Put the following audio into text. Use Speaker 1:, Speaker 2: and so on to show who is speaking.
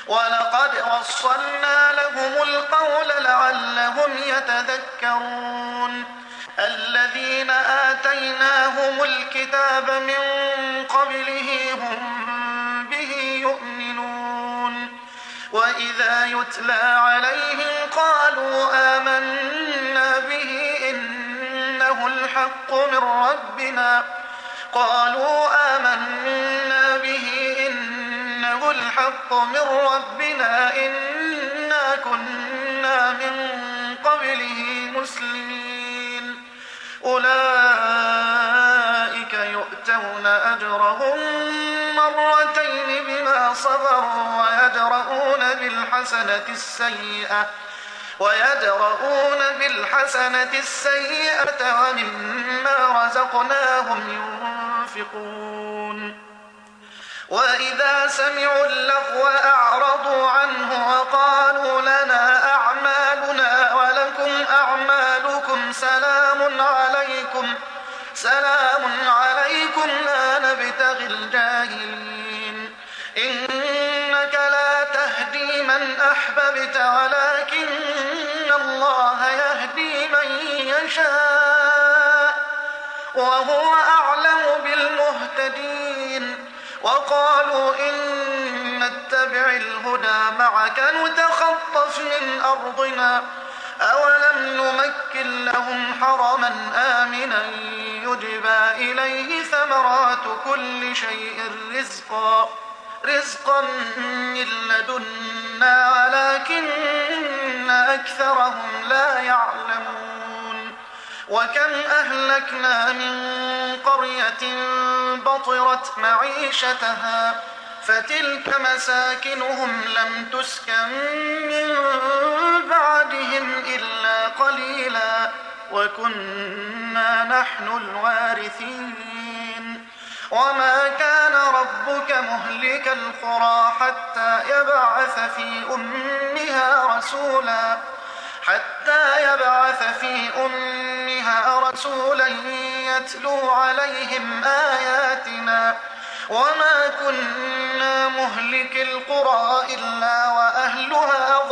Speaker 1: ولقد وصلنا لهم القول لعلهم يتذكرون الذين آتيناهم الكتاب من قبله هم به يؤمنون وإذا يتلى عليهم قالوا آمنا به إنه الحق من ربنا إنا كنا من قبله مسلمين أولئك يؤتون أجرهم مرتين بما صبروا ويدرؤون بالحسنة السيئة ومما رزقناهم ينفقون وإذا سمعوا اللغو أعرضوا عنه وقالوا لنا أعمالنا ولكم أعمالكم سلام عليكم لا نبتغي الجاهلين إنك لا تهدي من أحببت ولكن الله يهدي من يشاء وهو أعلم بالمهتدين وقالوا إن نتبع الهدى معك نتخطف من أرضنا أولم نمكن لهم حرما آمنا يجبى إليه ثمرات كل شيء رزقا من لدنا ولكن أكثرهم لا يعلمون وكم أهلكنا من قرية بطرت معيشتها فتلك مساكنهم لم تسكن من بعدهم إلا قليلا وكنا نحن الوارثين وما كان ربك مهلك القرى حتى يبعث في أمها رسولا يتلو عليهم آياتنا وما كنا مهلك القرى إلا وأهلها